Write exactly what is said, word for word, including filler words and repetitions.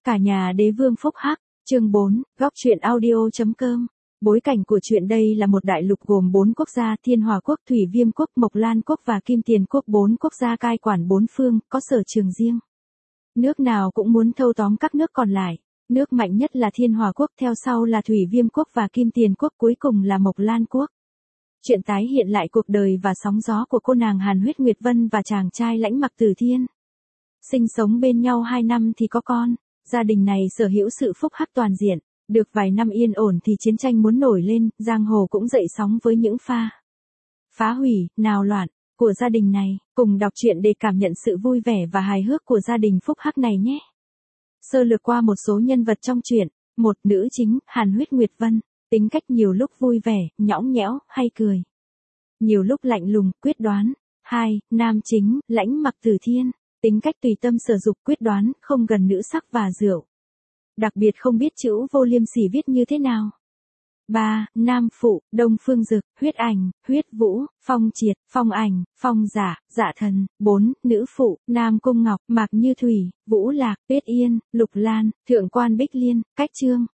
Cả nhà đế vương phúc hắc, chương bốn, góc truyện audio chấm com. Bối cảnh của chuyện đây là một đại lục gồm bốn quốc gia: Thiên Hòa quốc, Thủy Viêm quốc, Mộc Lan quốc và Kim Tiền quốc. Bốn quốc gia cai quản bốn phương, có sở trường riêng. Nước nào cũng muốn thâu tóm các nước còn lại. Nước mạnh nhất là Thiên Hòa quốc, theo sau là Thủy Viêm quốc và Kim Tiền quốc, cuối cùng là Mộc Lan quốc. Chuyện tái hiện lại cuộc đời và sóng gió của cô nàng Hàn Huyết Nguyệt Vân và chàng trai Lãnh Mặc Tử Thiên. Sinh sống bên nhau hai năm thì có con. Gia đình này sở hữu sự phúc hắc toàn diện. Được vài năm yên ổn thì chiến tranh muốn nổi lên, giang hồ cũng dậy sóng với những pha phá hủy, náo loạn của gia đình này. Cùng đọc truyện để cảm nhận sự vui vẻ và hài hước của gia đình phúc hắc này nhé. Sơ lược qua một số nhân vật trong truyện. Một, nữ chính, Hàn Huyết Nguyệt Vân. Tính cách nhiều lúc vui vẻ, nhõng nhẽo, hay cười. Nhiều lúc lạnh lùng, quyết đoán. Hai, nam chính, Lãnh Mặc Tử Thiên. Tính cách tùy tâm sở dục, quyết đoán, không gần nữ sắc và rượu. Đặc biệt không biết chữ Vô Liêm Sỉ viết như thế nào. Ba, nam phụ, Đông Phương Dực, Huyết Ảnh, Huyết Vũ, Phong Triệt, Phong Ảnh, Phong Giả, Dạ Thần. Bốn, nữ phụ, Nam Cung Ngọc, Mạc Như Thủy, Vũ Lạc, Tuyết Yên, Lục Lan, Thượng Quan Bích Liên, Cách Trương.